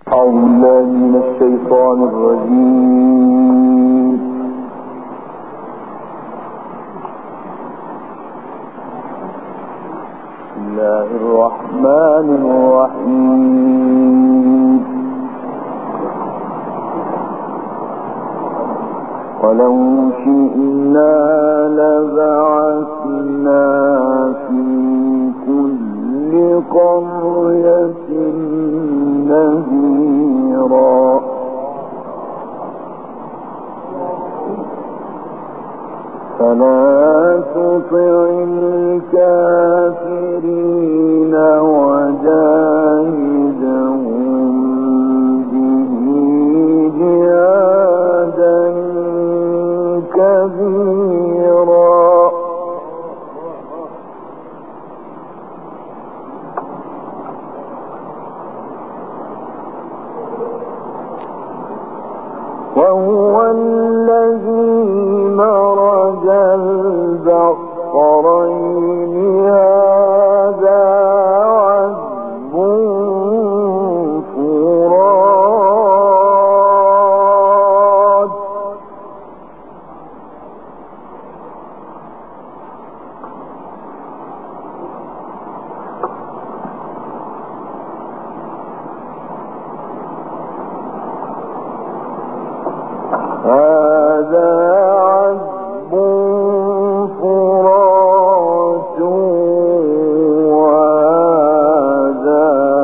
أعوذ بالله من الشيطان الرجيم. بسم الله الرحمن الرحيم. ولو شئنا لبعثنا في كل قرية نذيرا فلا تطع الكافرين وجاهدهم به جهادا كبيرا. وهو الذي مرج البحرين هذا عذب فرات هذا عذب فرات وهذا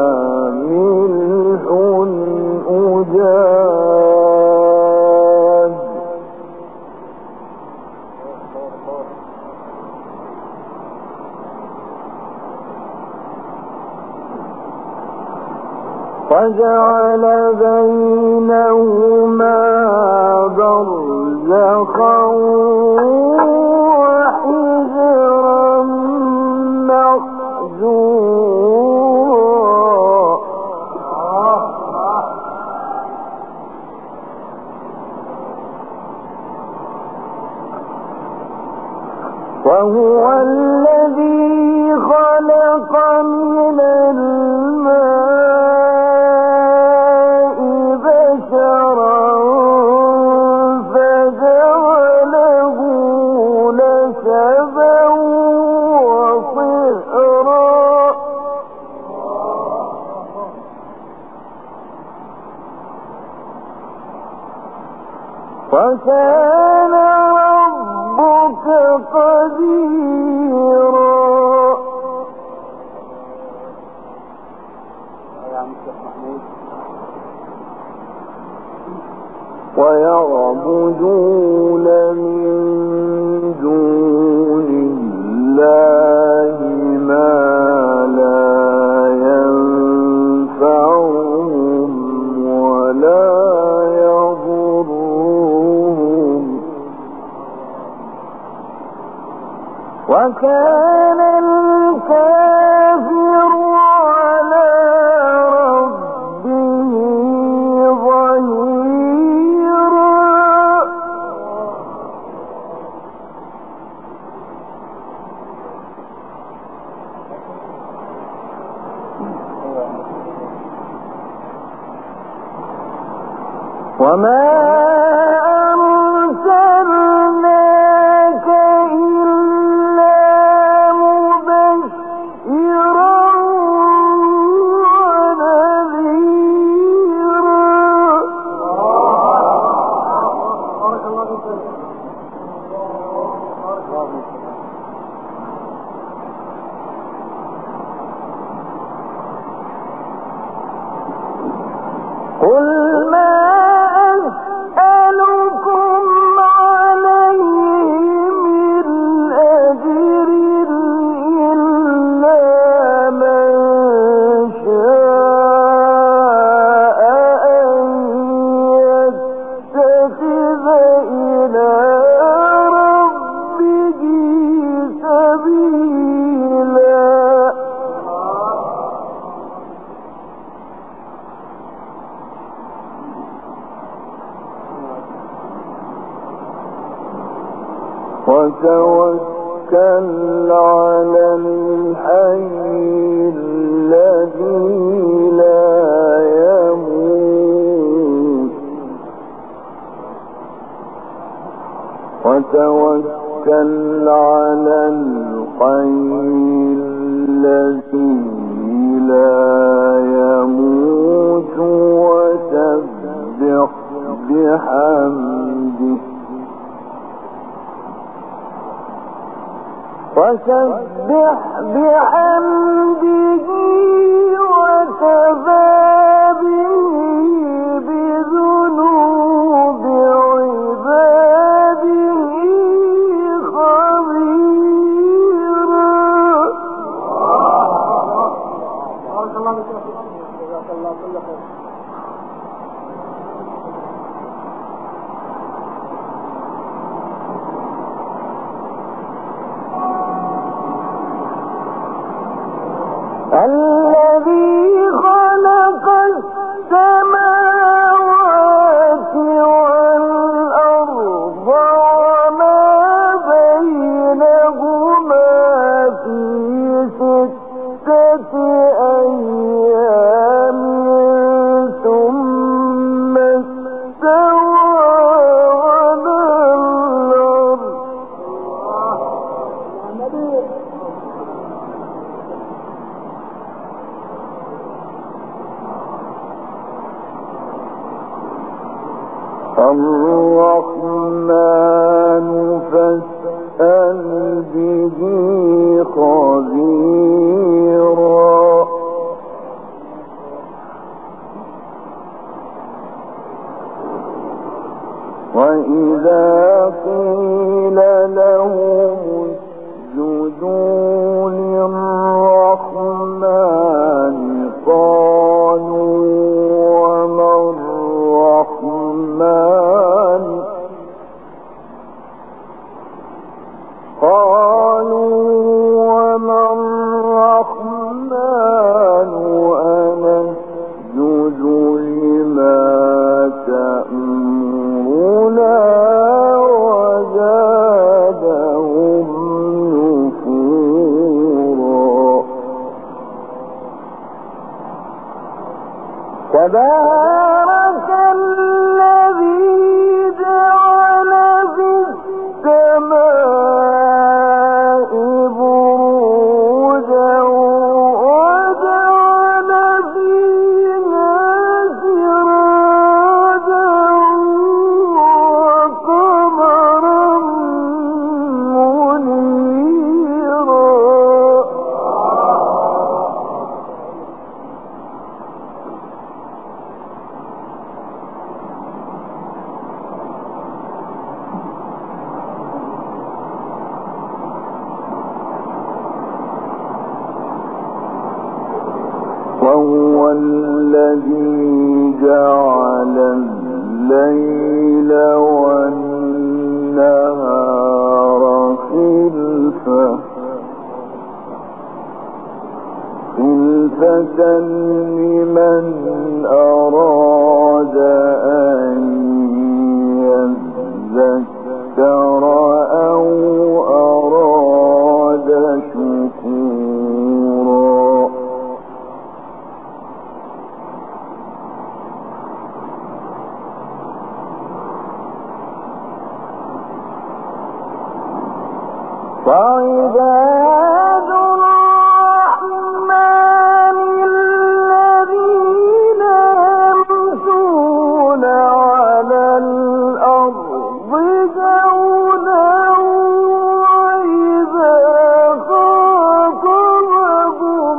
ملح أجاج وجعل بينهما برزخا وحجرا محجورا. وهو الذي خلق من الماء بشرا فجعله نسبا وصهرا. وكان ربك قديرا. ويعبدون من دون الله ما لا ينفعهم ولا يضرهم. وكان الكافر على ربه ظهيرا. وما أرسلناك إلا مبشرا ونذيرا. قل ما أسألكم عليه من أجر إلا من شاء أن يتخذ إلى ربه سبيلا. وتوكل على الحي الذي لا يموت وتوكل على الحي الذي لا يموت وسبح بحمده وكفى به بذنوب عباده خبيرا. الذي خلق السماوات والأرض وما بينهما في 6 أيام ثم استوى على الأرض. الرحمن فاسأل به خبيرا. وإذا قيل لهم اسجدوا للرحمن قالوا وما الرحمن أنسجد لما تأمرنا وزادهم نفورا. تبارك الذي جعل في السماء بروجا وجعل فيها سراجا وقمرا منيرا. وهو الذي جعل الليل والنهار خلفة لمن أراد أن يذكر أو أراد شكورا. وعباد الرحمن الذين يمشون على الأرض هونا وإذا خاطبهم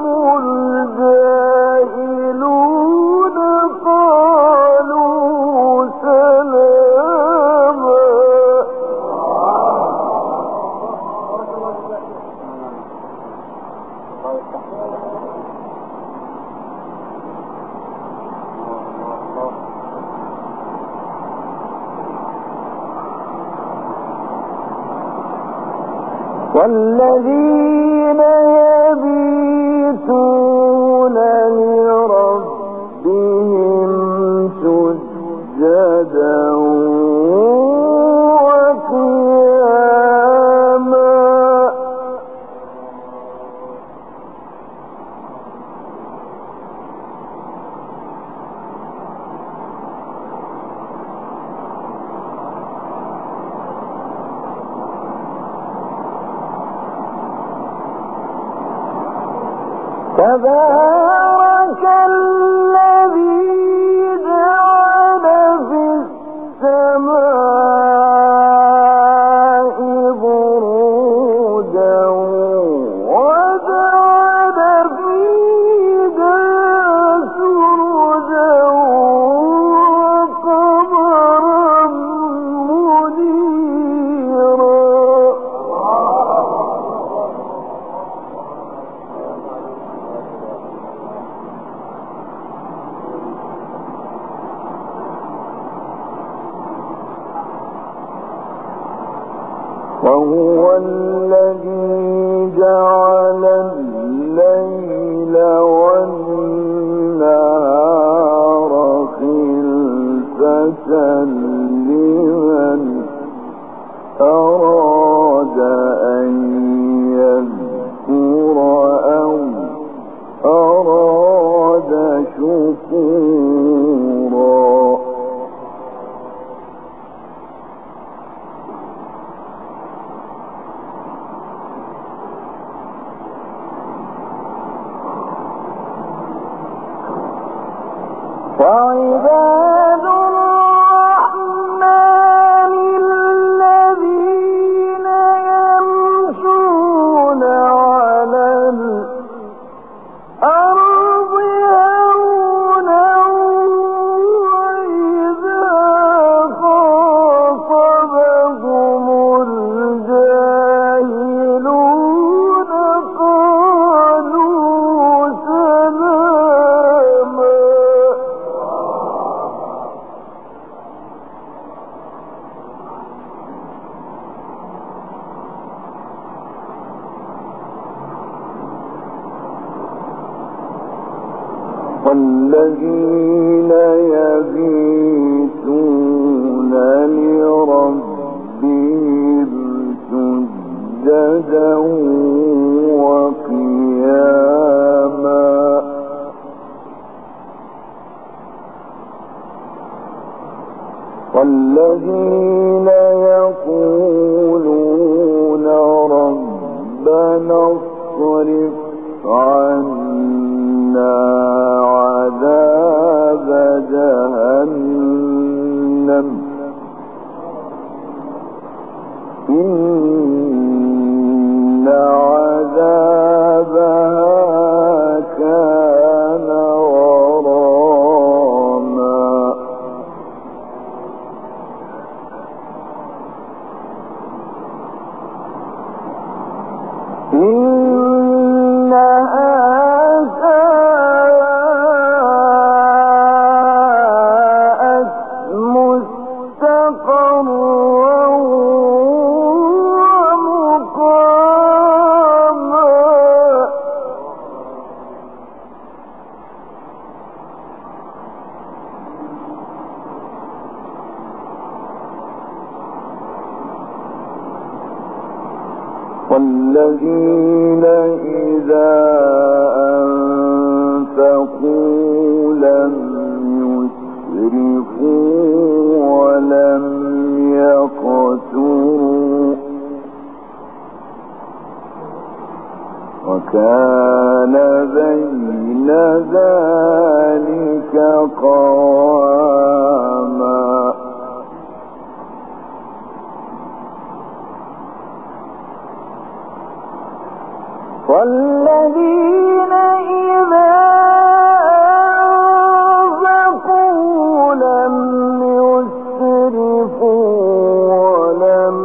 الجاهلون قالوا سلاما. والذين يبيتون لربهم سجدا وقياما. تبارك الذي جعل في السماء بروجا وجعل فيها سرجا وقمرا منيرا. وهو الذي جعل الليل والنهار خلفة لمن أراد أن يذكر أو أراد شكورا. وعباد الرحمن الذين يمشون على الأرض هونا وإذا خاطبهم الجاهلون قالوا سلاما. والذين يبيتون لربهم سجدا وقياما. والذين يقولون ربنا اصرف عنا عذاب جهنم إن عذابها كان غراما. إنها ساءت مستقرا ومقاما. والذين إذا أنفقوا لم يسرفوا ولم يقتروا وكان بين ذلك قواما. والذين إذا أنفقوا لم يسرفوا ولم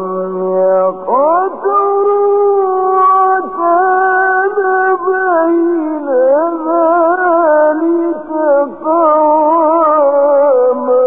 يقتروا وكان بين ذلك قواما.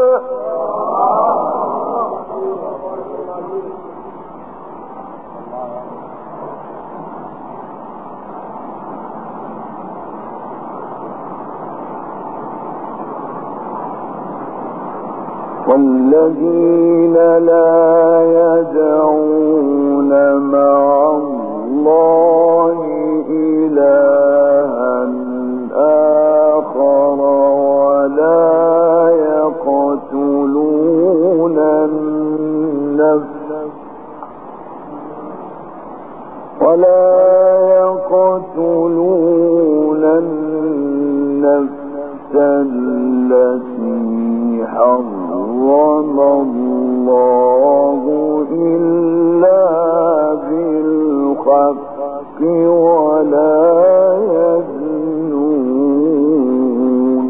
والذين لا يدعون مع الله إلها آخر ولا يقتلون التي حرم الله إلا بالحق ولا يزنون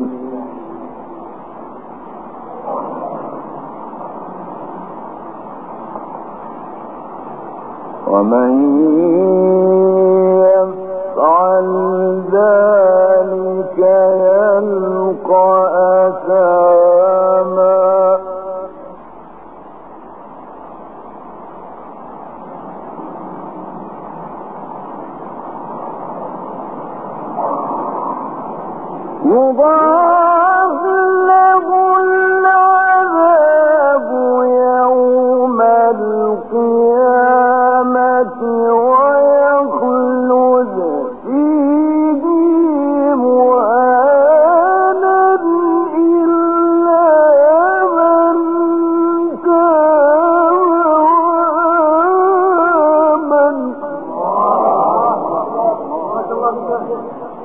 ومن يفعل ذلك يلقى أثاما يضاعف له العذاب يوم القيامة ويخلد فيه مهانا إلا من تاب وآمن.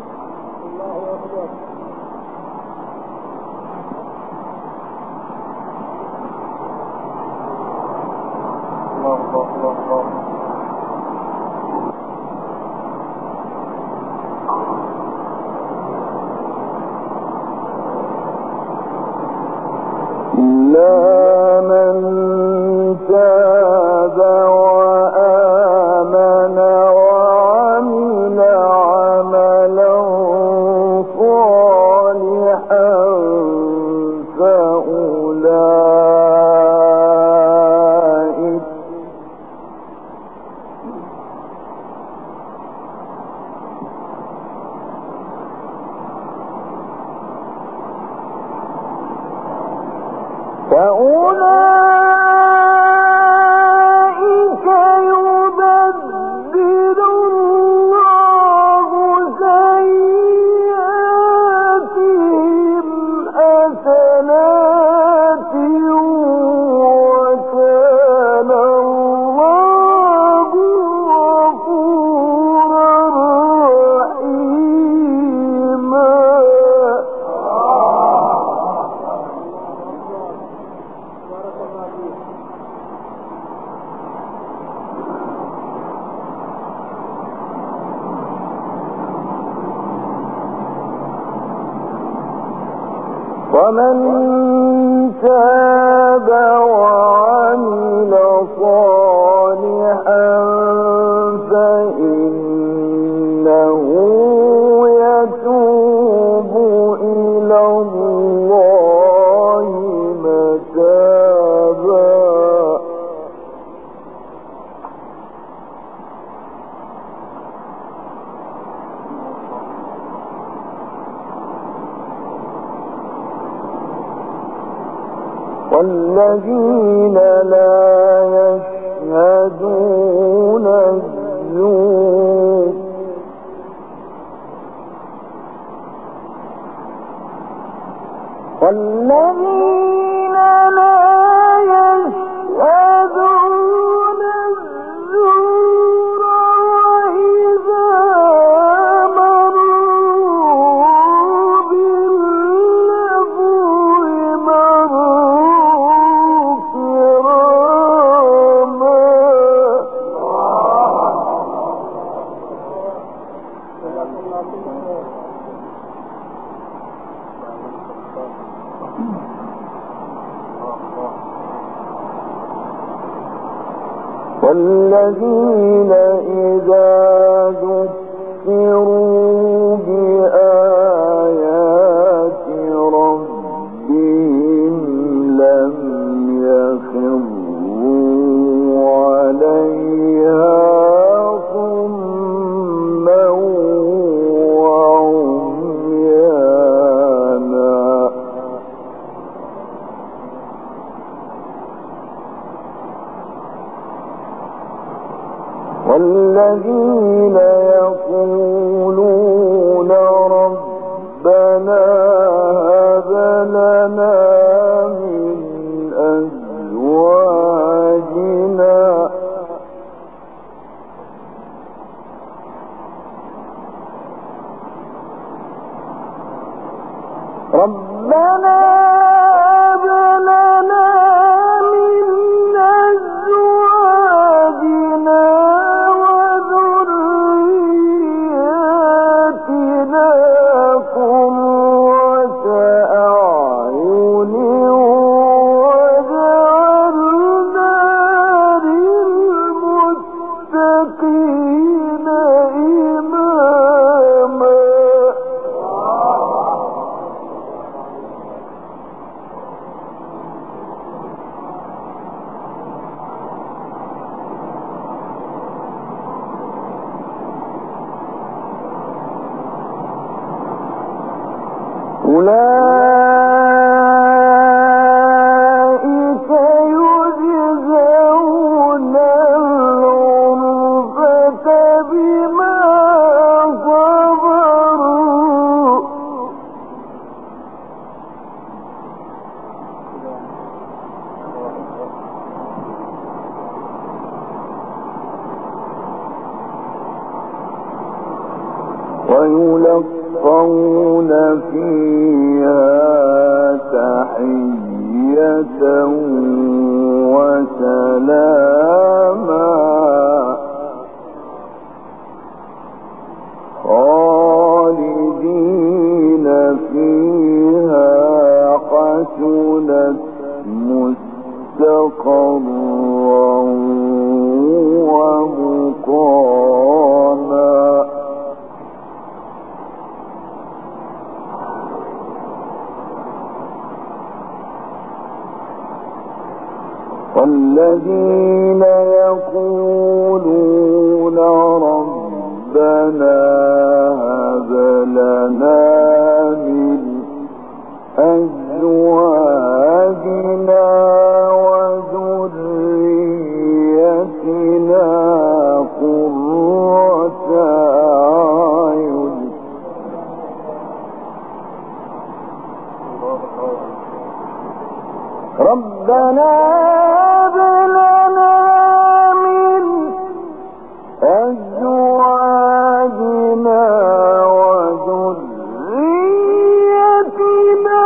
إلا من تاب وآمن وعمل عملا صالحا فأولئك يبدل الله سيئاتهم حسنات وكان الله غفورا رحيما. ومن تاب وعمل صالحا فإنه يتوب إلى الله متابا. والذين لا يشهدون الزور والذين لا يشهدون الزور وإذا مروا باللغو مروا كراما. والذين إذا ذكروا بآيات ربهم لم يخروا عليها صما وعميانا. والذين يقولون ربنا هب لنا من أزواجنا ربنا هب لنا من أزواجنا وذرياتنا قرة أعين واجعلنا للمتقين إماما. أولئك يجزون الغرفة بما صبروا ويلقون فيها تحية وسلاما خالدين فيها حسنت مستقرا ومقاما. والذين يقولون ربنا هب لنا من أزواجنا وذريتنا قرة أعين ربنا هب لنا من أزواجنا وذريتنا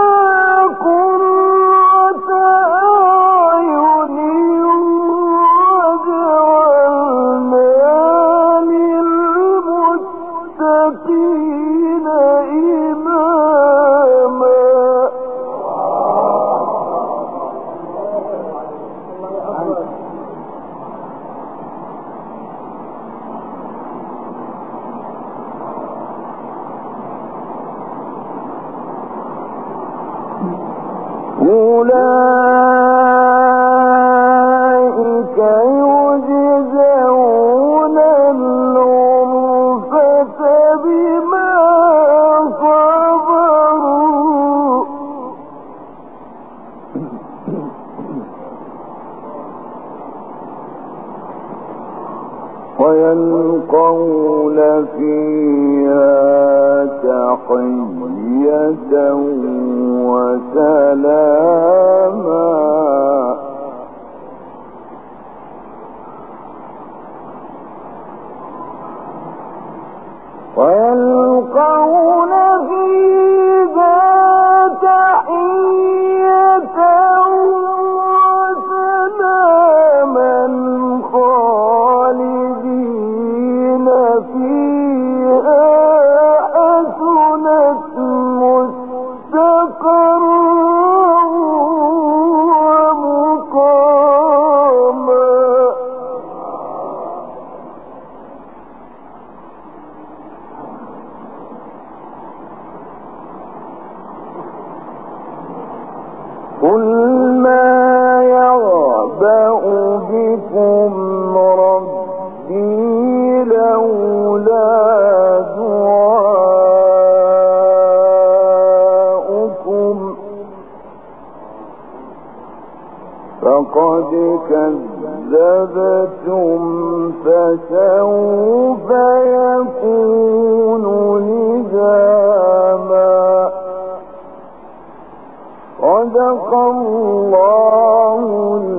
قرة أعين واجعلنا للمتقين إماما. أولئك يجزون الغرفة بما صبروا ويلقون فيها تحية وسلاما ويلقون فيها تحية وسلاما خالدين فيها حسنت مستقرا ومقاما. قل ما يعبأ بكم ربي لولا دعاؤكم فقد كذبتم فسوف يكون لزاما. صدق الله